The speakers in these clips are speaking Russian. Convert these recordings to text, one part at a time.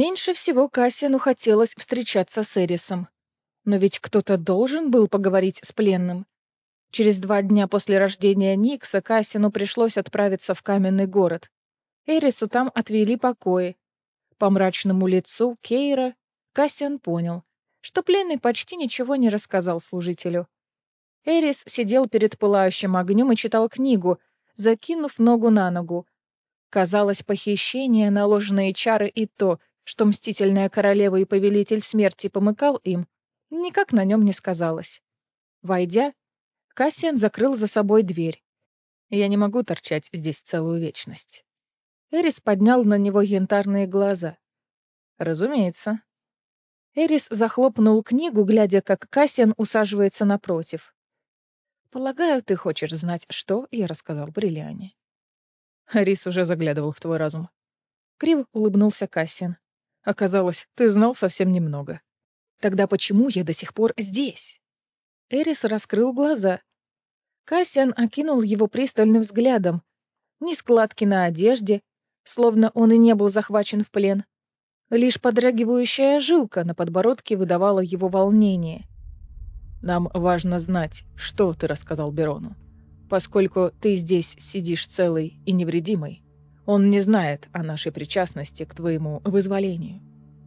Меньше всего Кассиану хотелось встречаться с Эрисом. Но ведь кто-то должен был поговорить с пленным. Через 2 дня после рождения Никса Кассиану пришлось отправиться в каменный город. Эрису там отвели покои. По мрачному лицу Кейра Кассиан понял, что пленный почти ничего не рассказал служителю. Эрис сидел перед пылающим огнем и читал книгу, закинув ногу на ногу. Казалось, похищение, наложенные чары и то, что мстительная королева и повелитель смерти помыкал им, никак на нем не сказалось. Войдя, Кассиан закрыл за собой дверь. «Я не могу торчать здесь целую вечность». Эрис поднял на него янтарные глаза. «Разумеется». Эрис захлопнул книгу, глядя, как Кассиан усаживается напротив. «Полагаю, ты хочешь знать, что я рассказал Бриллиане». Эрис уже заглядывал в твой разум. Криво улыбнулся Кассиан. «Оказалось, ты знал совсем немного. Тогда почему я до сих пор здесь?» Эрис раскрыл глаза. Кассиан окинул его пристальным взглядом. Ни складки на одежде, словно он и не был захвачен в плен. Лишь подрагивающая жилка на подбородке выдавала его волнение. «Нам важно знать, что ты рассказал Берону. Поскольку ты здесь сидишь целый и невредимый, он не знает о нашей причастности к твоему вызволению.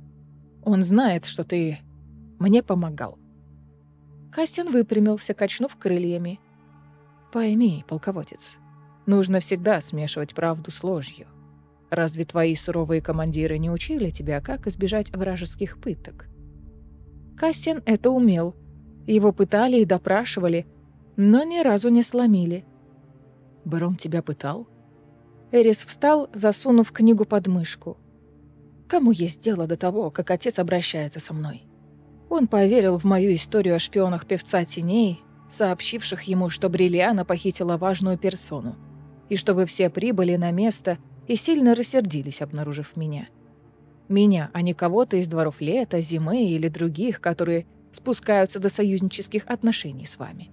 Он знает, что ты мне помогал». Кассиан выпрямился, качнув крыльями. «Пойми, полководец, нужно всегда смешивать правду с ложью. Разве твои суровые командиры не учили тебя, как избежать вражеских пыток?» Кассиан это умел. Его пытали и допрашивали, но ни разу не сломили. «Барон тебя пытал?» Эрис встал, засунув книгу под мышку. «Кому есть дело до того, как отец обращается со мной?» Он поверил в мою историю о шпионах певца теней, сообщивших ему, что Бриллиана похитила важную персону, и что вы все прибыли на место и сильно рассердились, обнаружив меня. Меня, а не кого-то из дворов лета, зимы или других, которые спускаются до союзнических отношений с вами.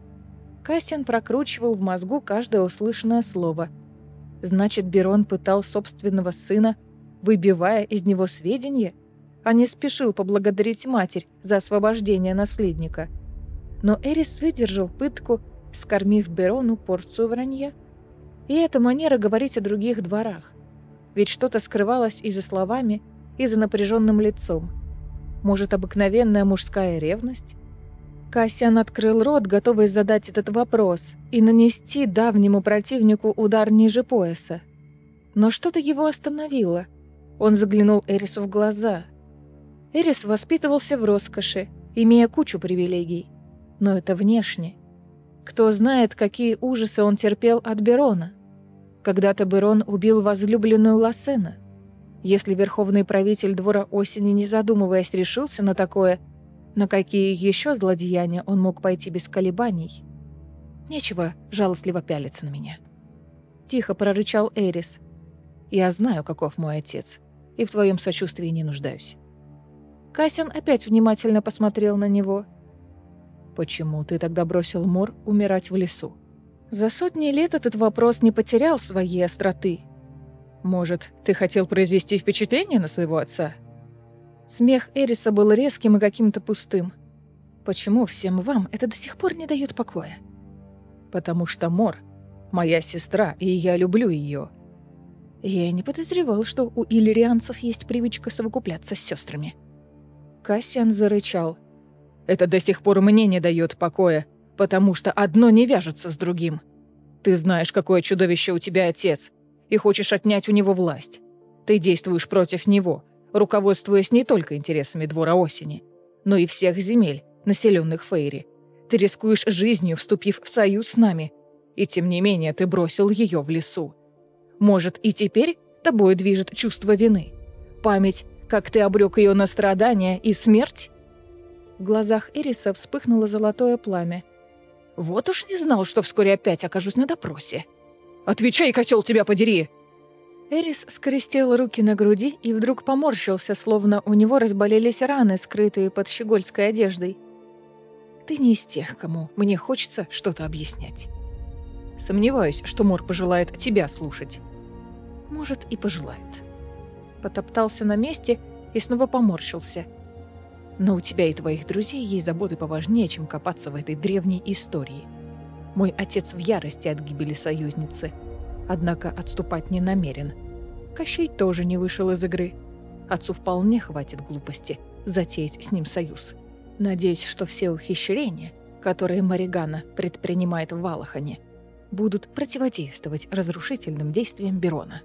Кассиан прокручивал в мозгу каждое услышанное слово. Значит, Берон пытал собственного сына, выбивая из него сведения, а не спешил поблагодарить матерь за освобождение наследника. Но Эрис выдержал пытку, скормив Берону порцию вранья. И эта манера говорить о других дворах. Ведь что-то скрывалось и за словами, и за напряженным лицом. Может, обыкновенная мужская ревность? Кассиан открыл рот, готовый задать этот вопрос и нанести давнему противнику удар ниже пояса. Но что-то его остановило. Он заглянул Эрису в глаза. Эрис воспитывался в роскоши, имея кучу привилегий. Но это внешне. Кто знает, какие ужасы он терпел от Берона. Когда-то Берон убил возлюбленную Лассена. Если верховный правитель двора осени, не задумываясь, решился на такое, на какие еще злодеяния он мог пойти без колебаний? Нечего жалостливо пялиться на меня. Тихо прорычал Эрис. Я знаю, каков мой отец, и в твоем сочувствии не нуждаюсь. Кассиан опять внимательно посмотрел на него. Почему ты тогда бросил Мор умирать в лесу? За сотни лет этот вопрос не потерял своей остроты. Может, ты хотел произвести впечатление на своего отца? Смех Эриса был резким и каким-то пустым. Почему всем вам это до сих пор не дает покоя? Потому что Мор — моя сестра, и я люблю ее. Я и не подозревал, что у иллирианцев есть привычка совокупляться с сестрами. Кассиан зарычал. Это до сих пор мне не дает покоя, потому что одно не вяжется с другим. Ты знаешь, какое чудовище у тебя отец, и хочешь отнять у него власть. Ты действуешь против него, руководствуясь не только интересами двора осени, но и всех земель, населенных Фейри. Ты рискуешь жизнью, вступив в союз с нами, и тем не менее ты бросил ее в лесу. Может, и теперь тобой движет чувство вины? Память, как ты обрек ее на страдания и смерть? В глазах Эриса вспыхнуло золотое пламя. Вот уж не знал, что вскоре опять окажусь на допросе. «Отвечай, котел, тебя подери!» Эрис скрестил руки на груди и вдруг поморщился, словно у него разболелись раны, скрытые под щегольской одеждой. «Ты не из тех, кому мне хочется что-то объяснять. Сомневаюсь, что Мор пожелает тебя слушать». «Может, и пожелает». Потоптался на месте и снова поморщился. «Но у тебя и твоих друзей есть заботы поважнее, чем копаться в этой древней истории. Мой отец в ярости от гибели союзницы, однако отступать не намерен. Кощей тоже не вышел из игры. Отцу вполне хватит глупости затеять с ним союз. Надеюсь, что все ухищрения, которые Маригана предпринимает в Валахане, будут противодействовать разрушительным действиям Берона».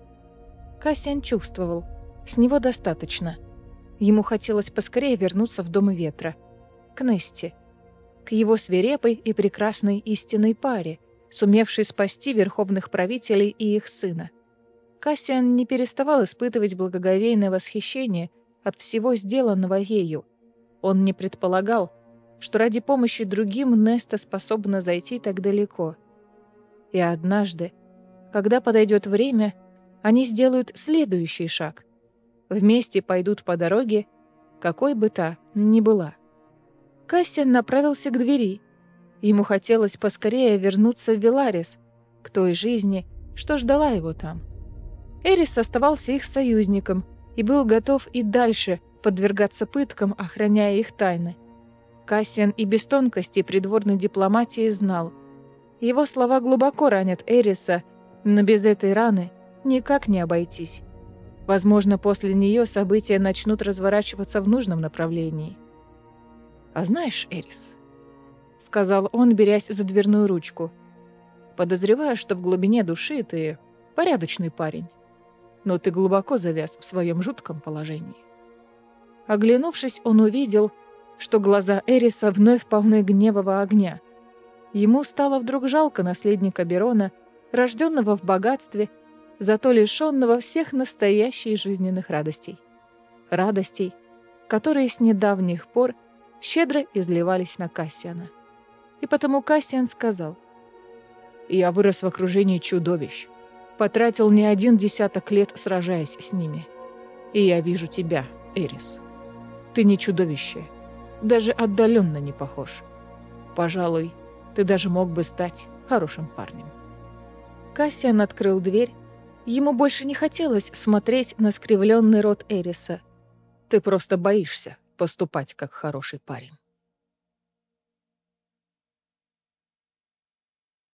Кассиан чувствовал, с него достаточно. Ему хотелось поскорее вернуться в Дом Ветра, к Несте, к его свирепой и прекрасной истинной паре, сумевшей спасти верховных правителей и их сына. Кассиан не переставал испытывать благоговейное восхищение от всего сделанного ею. Он не предполагал, что ради помощи другим Неста способна зайти так далеко. И однажды, когда подойдет время, они сделают следующий шаг. Вместе пойдут по дороге, какой бы та ни была. Кассиан направился к двери. Ему хотелось поскорее вернуться в Веларис, к той жизни, что ждала его там. Эрис оставался их союзником и был готов и дальше подвергаться пыткам, охраняя их тайны. Кассиан и без тонкостей придворной дипломатии знал. Его слова глубоко ранят Эриса, но без этой раны никак не обойтись. Возможно, после нее события начнут разворачиваться в нужном направлении. «А знаешь, Эрис», — сказал он, берясь за дверную ручку, — «подозреваю, что в глубине души ты порядочный парень, но ты глубоко завяз в своем жутком положении». Оглянувшись, он увидел, что глаза Эриса вновь полны гневого огня. Ему стало вдруг жалко наследника Берона, рожденного в богатстве, зато лишенного всех настоящих жизненных радостей. Радостей, которые с недавних пор щедро изливались на Кассиана. И потому Кассиан сказал: «Я вырос в окружении чудовищ, потратил не один десяток лет, сражаясь с ними. И я вижу тебя, Эрис. Ты не чудовище, даже отдаленно не похож. Пожалуй, ты даже мог бы стать хорошим парнем». Кассиан открыл дверь. Ему больше не хотелось смотреть на скривленный рот Эриса. «Ты просто боишься поступать как хороший парень».